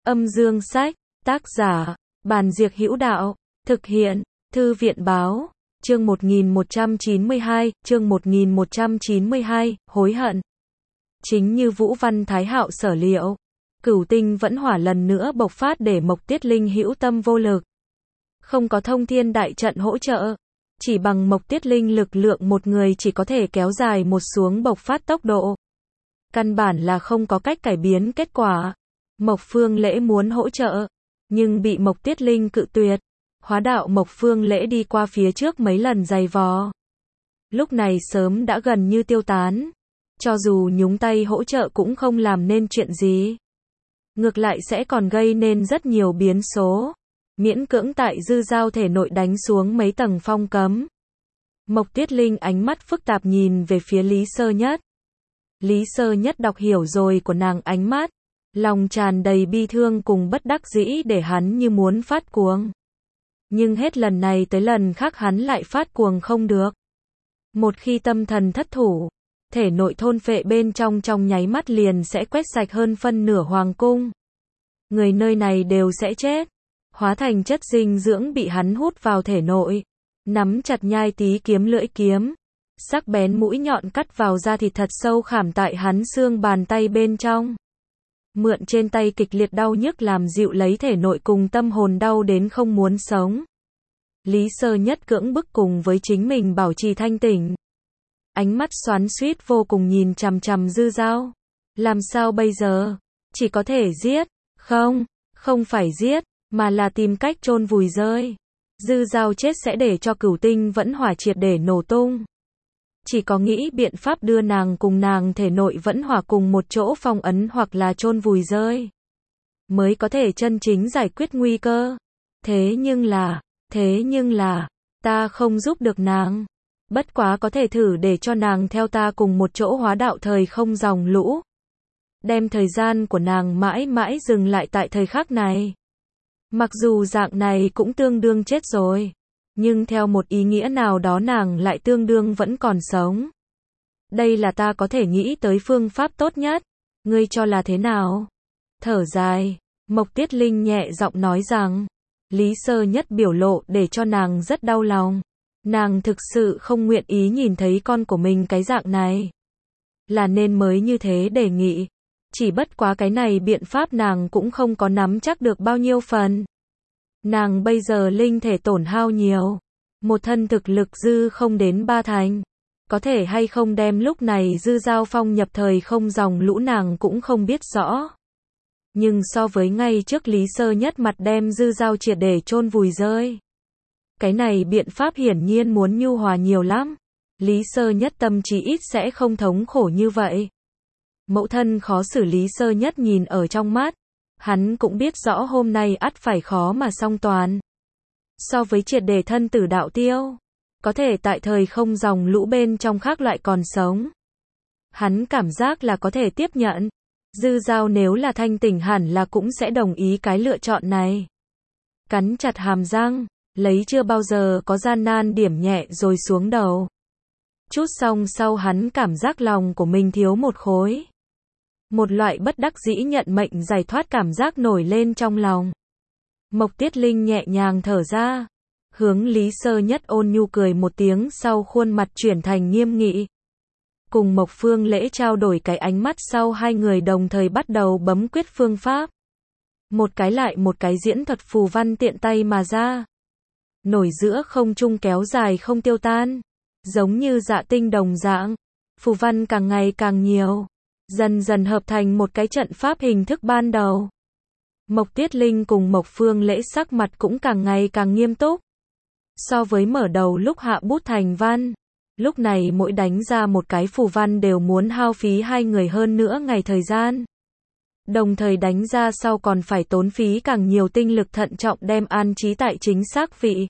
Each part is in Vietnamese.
Âm dương sách, tác giả, Bàn Diệc Hữu Đạo, thực hiện, Thư viện Báo, chương 1192, hối hận. Chính như Vũ Văn Thái Hạo sở liệu, Cửu Tinh Vẫn Hỏa lần nữa bộc phát để Mộc Tiết Linh hữu tâm vô lực. Không có thông thiên đại trận hỗ trợ, chỉ bằng Mộc Tiết Linh lực lượng một người chỉ có thể kéo dài một xuống bộc phát tốc độ. Căn bản là không có cách cải biến kết quả. Mộc Phương Lễ muốn hỗ trợ, nhưng bị Mộc Tiết Linh cự tuyệt. Hóa đạo Mộc Phương Lễ đi qua phía trước mấy lần giày vò. Lúc này sớm đã gần như tiêu tán. Cho dù nhúng tay hỗ trợ cũng không làm nên chuyện gì. Ngược lại sẽ còn gây nên rất nhiều biến số. Miễn cưỡng tại dư giao thể nội đánh xuống mấy tầng phong cấm. Mộc Tiết Linh ánh mắt phức tạp nhìn về phía Lý Sơ Nhất. Lý Sơ Nhất đọc hiểu rồi của nàng ánh mắt. Lòng tràn đầy bi thương cùng bất đắc dĩ để hắn như muốn phát cuồng. Nhưng hết lần này tới lần khác hắn lại phát cuồng không được. Một khi tâm thần thất thủ, thể nội thôn phệ bên trong nháy mắt liền sẽ quét sạch hơn phân nửa hoàng cung. Người nơi này đều sẽ chết, hóa thành chất dinh dưỡng bị hắn hút vào thể nội. Nắm chặt nhai tí kiếm lưỡi kiếm, sắc bén mũi nhọn cắt vào da thịt thật sâu khảm tại hắn xương bàn tay bên trong. Mượn trên tay kịch liệt đau nhức làm dịu lấy thể nội cùng tâm hồn đau đến không muốn sống. Lý Sơ Nhất cưỡng bức cùng với chính mình bảo trì thanh tỉnh. Ánh mắt xoắn xuýt vô cùng nhìn chằm chằm dư giao. Làm sao bây giờ? Chỉ có thể giết. Không phải giết, mà là tìm cách chôn vùi rơi. Dư giao chết sẽ để cho Cửu Tinh Vẫn Hỏa triệt để nổ tung. Chỉ có nghĩ biện pháp đưa nàng cùng nàng thể nội vẫn hỏa cùng một chỗ phong ấn hoặc là chôn vùi rơi. Mới có thể chân chính giải quyết nguy cơ. Thế nhưng là, ta không giúp được nàng. Bất quá có thể thử để cho nàng theo ta cùng một chỗ hóa đạo thời không dòng lũ. Đem thời gian của nàng mãi mãi dừng lại tại thời khắc này. Mặc dù dạng này cũng tương đương chết rồi. Nhưng theo một ý nghĩa nào đó nàng lại tương đương vẫn còn sống. Đây là ta có thể nghĩ tới phương pháp tốt nhất. Ngươi cho là thế nào? Thở dài, Mộc Tiết Linh nhẹ giọng nói rằng. Lý Sơ Nhất biểu lộ để cho nàng rất đau lòng. Nàng thực sự không nguyện ý nhìn thấy con của mình cái dạng này. Là nên mới như thế đề nghị. Chỉ bất quá cái này biện pháp nàng cũng không có nắm chắc được bao nhiêu phần. Nàng bây giờ linh thể tổn hao nhiều. Một thân thực lực dư không đến 3 thành. Có thể hay không đem lúc này dư giao phong nhập thời không dòng lũ nàng cũng không biết rõ. Nhưng so với ngay trước Lý Sơ Nhất mặt đem dư giao triệt để chôn vùi rơi. Cái này biện pháp hiển nhiên muốn nhu hòa nhiều lắm. Lý Sơ Nhất tâm trí ít sẽ không thống khổ như vậy. Mẫu thân khó xử Lý Sơ Nhất nhìn ở trong mắt. Hắn cũng biết rõ hôm nay ắt phải khó mà song toàn. So với triệt để thân tử đạo tiêu, có thể tại thời không dòng lũ bên trong khác loại còn sống. Hắn cảm giác là có thể tiếp nhận. Dư giao nếu là thanh tỉnh hẳn là cũng sẽ đồng ý cái lựa chọn này. Cắn chặt hàm răng, lấy chưa bao giờ có gian nan điểm nhẹ rồi xuống đầu. Chút xong sau hắn cảm giác lòng của mình thiếu một khối. Một loại bất đắc dĩ nhận mệnh giải thoát cảm giác nổi lên trong lòng. Mộc Tiết Linh nhẹ nhàng thở ra. Hướng Lý Sơ Nhất ôn nhu cười một tiếng sau khuôn mặt chuyển thành nghiêm nghị. Cùng Mộc Phương Lễ trao đổi cái ánh mắt sau hai người đồng thời bắt đầu bấm quyết phương pháp. Một cái lại một cái diễn thuật phù văn tiện tay mà ra. Nổi giữa không trung kéo dài không tiêu tan. Giống như dạ tinh đồng dạng. Phù văn càng ngày càng nhiều. Dần dần hợp thành một cái trận pháp hình thức ban đầu. Mộc Tiết Linh cùng Mộc Phương Lễ sắc mặt cũng càng ngày càng nghiêm túc. So với mở đầu lúc hạ bút thành văn, lúc này mỗi đánh ra một cái phù văn đều muốn hao phí hai người hơn nữa ngày thời gian. Đồng thời đánh ra sau còn phải tốn phí càng nhiều tinh lực thận trọng đem an trí tại chính xác vị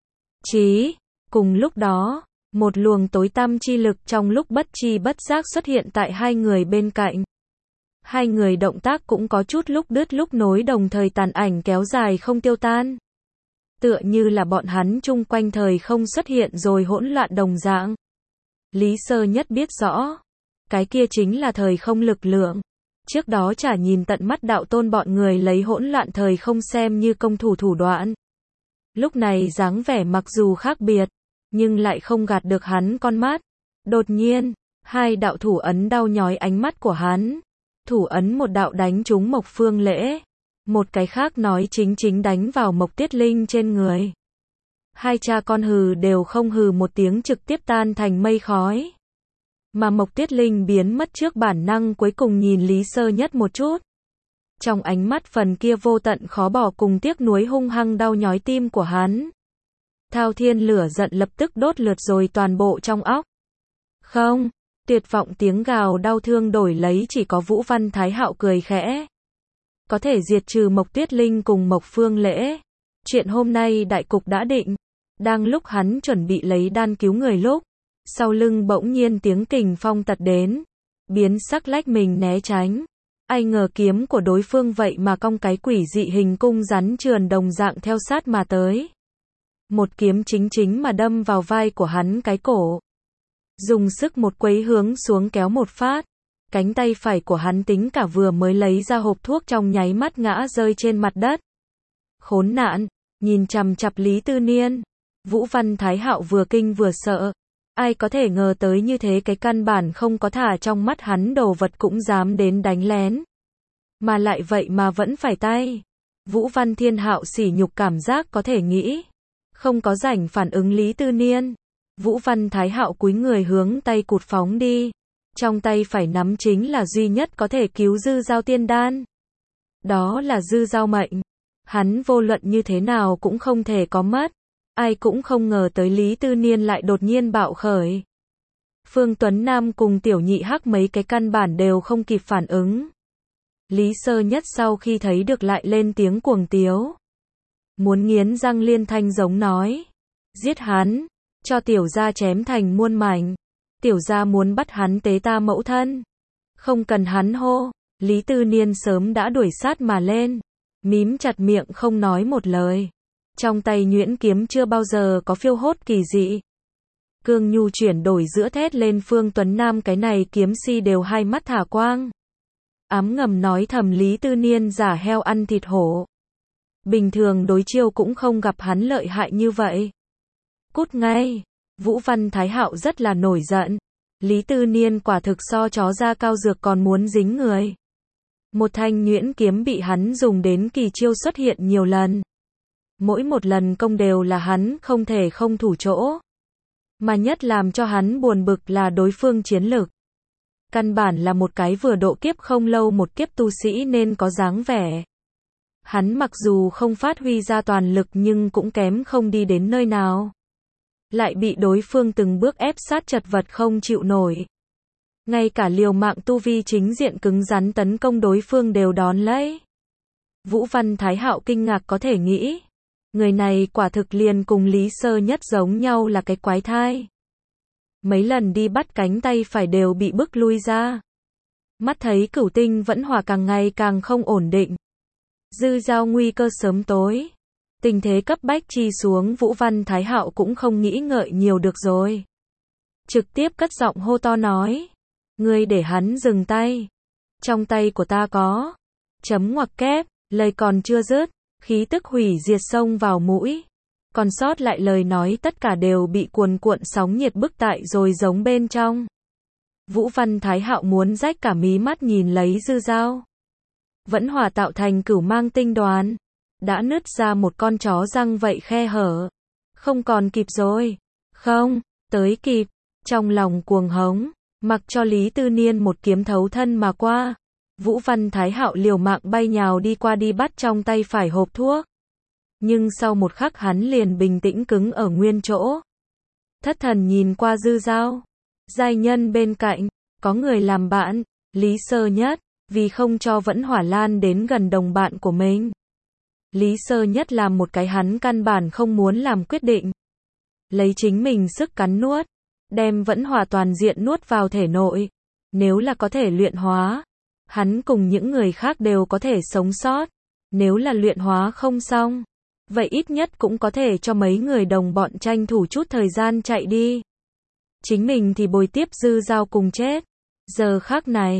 trí. Cùng lúc đó, một luồng tối tăm chi lực trong lúc bất chi bất giác xuất hiện tại hai người bên cạnh. Hai người động tác cũng có chút lúc đứt lúc nối đồng thời tàn ảnh kéo dài không tiêu tan. Tựa như là bọn hắn chung quanh thời không xuất hiện rồi hỗn loạn đồng dạng. Lý Sơ Nhất biết rõ. Cái kia chính là thời không lực lượng. Trước đó chả nhìn tận mắt đạo tôn bọn người lấy hỗn loạn thời không xem như công thủ thủ đoạn. Lúc này dáng vẻ mặc dù khác biệt, nhưng lại không gạt được hắn con mắt. Đột nhiên, hai đạo thủ ấn đau nhói ánh mắt của hắn. Thủ ấn một đạo đánh trúng Mộc Phương Lễ, một cái khác nói chính chính đánh vào Mộc Tiết Linh trên người. Hai cha con hừ đều không hừ một tiếng trực tiếp tan thành mây khói. Mà Mộc Tiết Linh biến mất trước bản năng cuối cùng nhìn Lý Sơ Nhất một chút. Trong ánh mắt phần kia vô tận khó bỏ cùng tiếc nuối hung hăng đau nhói tim của hắn. Thao thiên lửa giận lập tức đốt lượt rồi toàn bộ trong óc. Không, tuyệt vọng tiếng gào đau thương đổi lấy chỉ có Vũ Văn Thái Hạo cười khẽ. Có thể diệt trừ Mộc Tiết Linh cùng Mộc Phương Lễ. Chuyện hôm nay đại cục đã định. Đang lúc hắn chuẩn bị lấy đan cứu người lúc, sau lưng bỗng nhiên tiếng kình phong tật đến. Biến sắc lách mình né tránh. Ai ngờ kiếm của đối phương vậy mà cong cái quỷ dị hình cung rắn trườn đồng dạng theo sát mà tới. Một kiếm chính chính mà đâm vào vai của hắn cái cổ. Dùng sức một quấy hướng xuống kéo một phát. Cánh tay phải của hắn tính cả vừa mới lấy ra hộp thuốc trong nháy mắt ngã rơi trên mặt đất. Khốn nạn, nhìn chằm chằm Lý Tư Niên. Vũ Văn Thái Hạo vừa kinh vừa sợ. Ai có thể ngờ tới như thế cái căn bản không có thả trong mắt hắn đồ vật cũng dám đến đánh lén. Mà lại vậy mà vẫn phải tay. Vũ Văn Thiên Hạo sỉ nhục cảm giác có thể nghĩ. Không có rảnh phản ứng Lý Tư Niên. Vũ Văn Thái Hạo cúi người hướng tay cụt phóng đi. Trong tay phải nắm chính là duy nhất có thể cứu Dư Giao tiên đan. Đó là Dư Giao mệnh. Hắn vô luận như thế nào cũng không thể có mất. Ai cũng không ngờ tới Lý Tư Niên lại đột nhiên bạo khởi. Phương Tuấn Nam cùng Tiểu Nhị Hắc mấy cái căn bản đều không kịp phản ứng. Lý Sơ Nhất sau khi thấy được lại lên tiếng cuồng tiếu. Muốn nghiến răng liên thanh giống nói. Giết hắn, cho tiểu gia chém thành muôn mảnh. Tiểu gia muốn bắt hắn tế ta mẫu thân. Không cần hắn hô, Lý Tư Niên sớm đã đuổi sát mà lên. Mím chặt miệng không nói một lời. Trong tay nhuyễn kiếm chưa bao giờ có phiêu hốt kỳ dị. Cương nhu chuyển đổi giữa thét lên Phương Tuấn Nam cái này kiếm si đều hai mắt thả quang. Ám ngầm nói thầm Lý Tư Niên giả heo ăn thịt hổ. Bình thường đối chiêu cũng không gặp hắn lợi hại như vậy. Cút ngay. Vũ Văn Thái Hạo rất là nổi giận. Lý Tư Niên quả thực so chó da cao dược còn muốn dính người. Một thanh nhuyễn kiếm bị hắn dùng đến kỳ chiêu xuất hiện nhiều lần. Mỗi một lần công đều là hắn không thể không thủ chỗ. Mà nhất làm cho hắn buồn bực là đối phương chiến lực. Căn bản là một cái vừa độ kiếp không lâu một kiếp tu sĩ nên có dáng vẻ. Hắn mặc dù không phát huy ra toàn lực nhưng cũng kém không đi đến nơi nào. Lại bị đối phương từng bước ép sát chật vật không chịu nổi. Ngay cả liều mạng tu vi chính diện cứng rắn tấn công đối phương đều đón lấy. Vũ Văn Thái Hạo kinh ngạc có thể nghĩ. Người này quả thực liền cùng Lý Sơ Nhất giống nhau là cái quái thai. Mấy lần đi bắt cánh tay phải đều bị bức lui ra. Mắt thấy Cửu Tinh vẫn hỏa càng ngày càng không ổn định. Dư Giao nguy cơ sớm tối. Tình thế cấp bách chi xuống Vũ Văn Thái Hạo cũng không nghĩ ngợi nhiều được rồi. Trực tiếp cất giọng hô to nói. Ngươi để hắn dừng tay. Trong tay của ta có. Chấm ngoặc kép, lời còn chưa dứt. Khí tức hủy diệt xông vào mũi. Còn sót lại lời nói tất cả đều bị cuồn cuộn sóng nhiệt bức tại rồi giống bên trong. Vũ Văn Thái Hạo muốn rách cả mí mắt nhìn lấy Dư Giao. Vẫn hỏa tạo thành cửu mang tinh đoàn. Đã nứt ra một con chó răng vậy khe hở. Không còn kịp rồi. Không, tới kịp. Trong lòng cuồng hống. Mặc cho Lý Tư Niên một kiếm thấu thân mà qua. Vũ Văn Thái Hạo liều mạng bay nhào đi qua đi bắt trong tay phải hộp thuốc. Nhưng sau một khắc hắn liền bình tĩnh cứng ở nguyên chỗ. Thất thần nhìn qua Dư Giao. Giai nhân bên cạnh, có người làm bạn, Lý Sơ Nhất, vì không cho Vẫn Hỏa lan đến gần đồng bạn của mình. Lý Sơ Nhất làm một cái hắn căn bản không muốn làm quyết định. Lấy chính mình sức cắn nuốt, đem Vẫn Hỏa toàn diện nuốt vào thể nội. Nếu là có thể luyện hóa, hắn cùng những người khác đều có thể sống sót. Nếu là luyện hóa không xong, vậy ít nhất cũng có thể cho mấy người đồng bọn tranh thủ chút thời gian chạy đi. Chính mình thì bồi tiếp Dư Giao cùng chết. Giờ khắc này,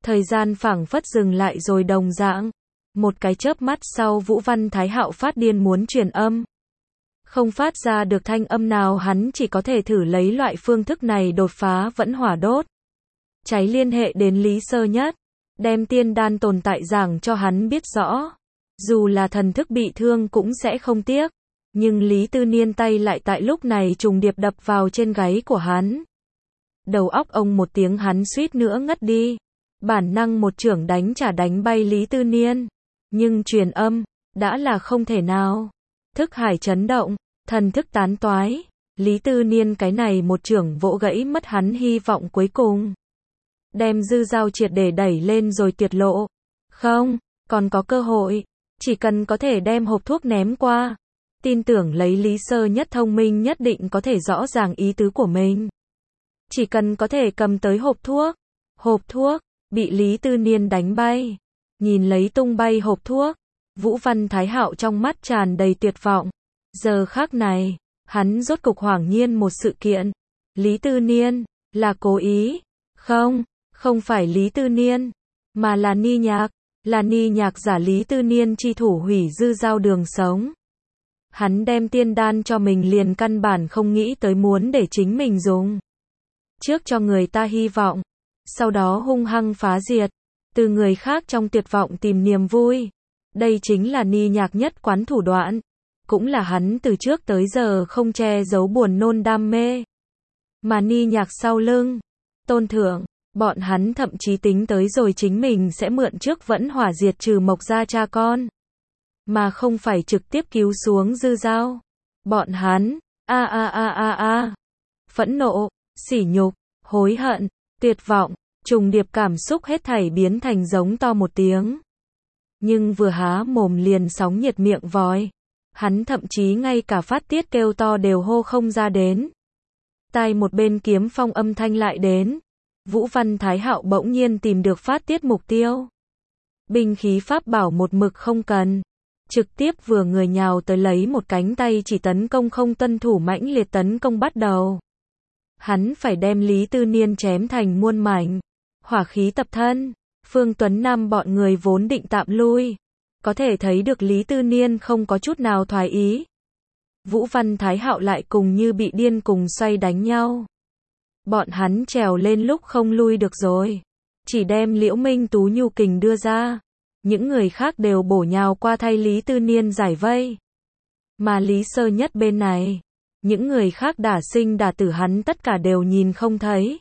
Thời gian phảng phất dừng lại rồi đồng dạng. Một cái chớp mắt sau Vũ Văn Thái Hạo phát điên muốn truyền âm. Không phát ra được thanh âm nào, hắn chỉ có thể thử lấy loại phương thức này đột phá vẫn hỏa đốt. Cháy liên hệ đến Lý Sơ Nhất, đem tiên đan tồn tại giảng cho hắn biết rõ. Dù là thần thức bị thương cũng sẽ không tiếc. Nhưng Lý Tư Niên tay lại tại lúc này trùng điệp đập vào trên gáy của hắn. Đầu óc ông một tiếng, hắn suýt nữa ngất đi. Bản năng một chưởng đánh trả đánh bay Lý Tư Niên. Nhưng truyền âm, đã là không thể nào. Thức hải chấn động, thần thức tán toái. Lý Tư Niên cái này một chưởng vỗ gãy mất hắn hy vọng cuối cùng. Đem Dư Dao triệt để đẩy lên rồi tiệt lộ. Không, còn có cơ hội. Chỉ cần có thể đem hộp thuốc ném qua. Tin tưởng lấy Lý Sơ Nhất thông minh nhất định có thể rõ ràng ý tứ của mình. Chỉ cần có thể cầm tới hộp thuốc, bị Lý Tư Niên đánh bay. Nhìn lấy tung bay hộp thuốc, Vũ Văn Thái Hạo trong mắt tràn đầy tuyệt vọng. Giờ khắc này, hắn rốt cục hoảng nhiên một sự kiện. Lý Tư Niên, là cố ý. Không phải Lý Tư Niên, mà là Ni Nhạc. Là Ni Nhạc giả Lý Tư Niên chi thủ hủy Dư Dao đường sống. Hắn đem tiên đan cho mình liền căn bản không nghĩ tới muốn để chính mình dùng. Trước cho người ta hy vọng, sau đó hung hăng phá diệt, từ người khác trong tuyệt vọng tìm niềm vui. Đây chính là Ni Nhạc nhất quán thủ đoạn, cũng là hắn từ trước tới giờ không che giấu buồn nôn đam mê. Mà Ni Nhạc sau lưng, Tôn Thượng, bọn hắn thậm chí tính tới rồi chính mình sẽ mượn trước vẫn hỏa diệt trừ Mộc gia cha con, mà không phải trực tiếp cứu xuống Dư Dao. Bọn hắn, phẫn nộ, sỉ nhục, hối hận, tuyệt vọng, trùng điệp cảm xúc hết thảy biến thành giống to một tiếng. Nhưng vừa há mồm liền sóng nhiệt miệng vòi. Hắn thậm chí ngay cả phát tiết kêu to đều hô không ra đến. Tai một bên kiếm phong âm thanh lại đến. Vũ Văn Thái Hạo bỗng nhiên tìm được phát tiết mục tiêu. Binh khí pháp bảo một mực không cần. Trực tiếp vừa người nhào tới lấy một cánh tay chỉ tấn công không tuân thủ mãnh liệt tấn công bắt đầu. Hắn phải đem Lý Tư Niên chém thành muôn mảnh. Hỏa khí tập thân. Phương Tuấn Nam bọn người vốn định tạm lui. Có thể thấy được Lý Tư Niên không có chút nào thoái ý. Vũ Văn Thái Hạo lại cùng như bị điên cùng xoay đánh nhau. Bọn hắn trèo lên lúc không lui được rồi. Chỉ đem Liễu Minh Tú nhu kình đưa ra. Những người khác đều bổ nhào qua thay Lý Tư Niên giải vây. Mà Lý Sơ Nhất bên này, những người khác đả sinh đả tử hắn tất cả đều nhìn không thấy.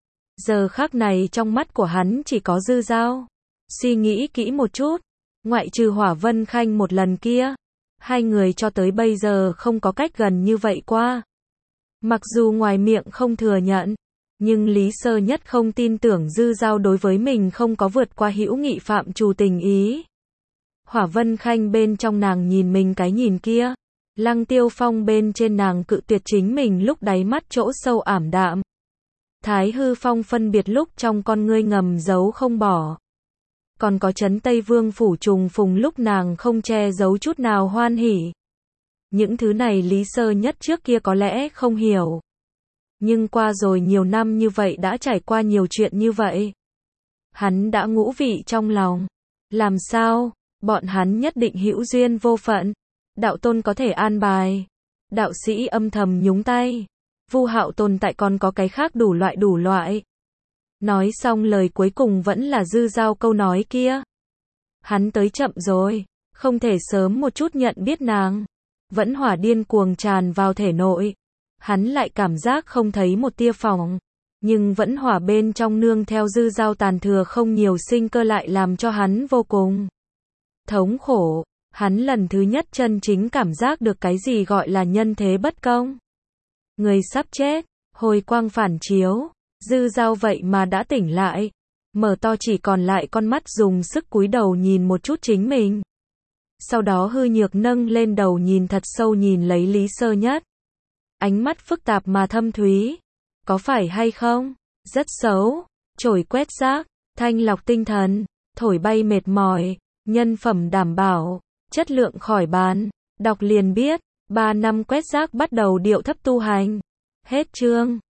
Giờ khắc này trong mắt của hắn chỉ có Dư Dao. Suy nghĩ kỹ một chút, ngoại trừ Hỏa Vân Khanh một lần kia, hai người cho tới bây giờ không có cách gần như vậy qua. Mặc dù ngoài miệng không thừa nhận, nhưng Lý Sơ Nhất không tin tưởng Dư Dao đối với mình không có vượt qua hữu nghị phạm trù tình ý. Hỏa Vân Khanh bên trong nàng nhìn mình cái nhìn kia. Lăng Tiêu Phong bên trên nàng cự tuyệt chính mình lúc đáy mắt chỗ sâu ảm đạm. Thái Hư Phong phân biệt lúc trong con ngươi ngầm giấu không bỏ. Còn có Trấn Tây Vương phủ trùng phùng lúc nàng không che giấu chút nào hoan hỉ. Những thứ này Lý Sơ Nhất trước kia có lẽ không hiểu. Nhưng qua rồi nhiều năm như vậy đã trải qua nhiều chuyện như vậy. Hắn đã ngũ vị trong lòng. Làm sao? Bọn hắn nhất định hữu duyên vô phận. Đạo tôn có thể an bài. Đạo sĩ âm thầm nhúng tay. Vu Hạo tồn tại còn có cái khác đủ loại. Nói xong lời cuối cùng vẫn là Dư Dao câu nói kia. Hắn tới chậm rồi. Không thể sớm một chút nhận biết nàng. Vẫn hỏa điên cuồng tràn vào thể nội. Hắn lại cảm giác không thấy một tia phòng. Nhưng vẫn hỏa bên trong nương theo Dư Dao tàn thừa không nhiều sinh cơ lại làm cho hắn vô cùng thống khổ. Hắn lần thứ nhất chân chính cảm giác được cái gì gọi là nhân thế bất công. Người sắp chết, hồi quang phản chiếu, Dư Dao vậy mà đã tỉnh lại. Mở to chỉ còn lại con mắt dùng sức cúi đầu nhìn một chút chính mình. Sau đó hư nhược nâng lên đầu nhìn thật sâu nhìn lấy Lý Sơ Nhất. Ánh mắt phức tạp mà thâm thúy. Có phải hay không? Rất xấu. Chổi quét rác, thanh lọc tinh thần, thổi bay mệt mỏi, nhân phẩm đảm bảo, chất lượng khỏi bàn. Đọc liền biết, 3 năm quét rác bắt đầu điệu thấp tu hành. Hết chương.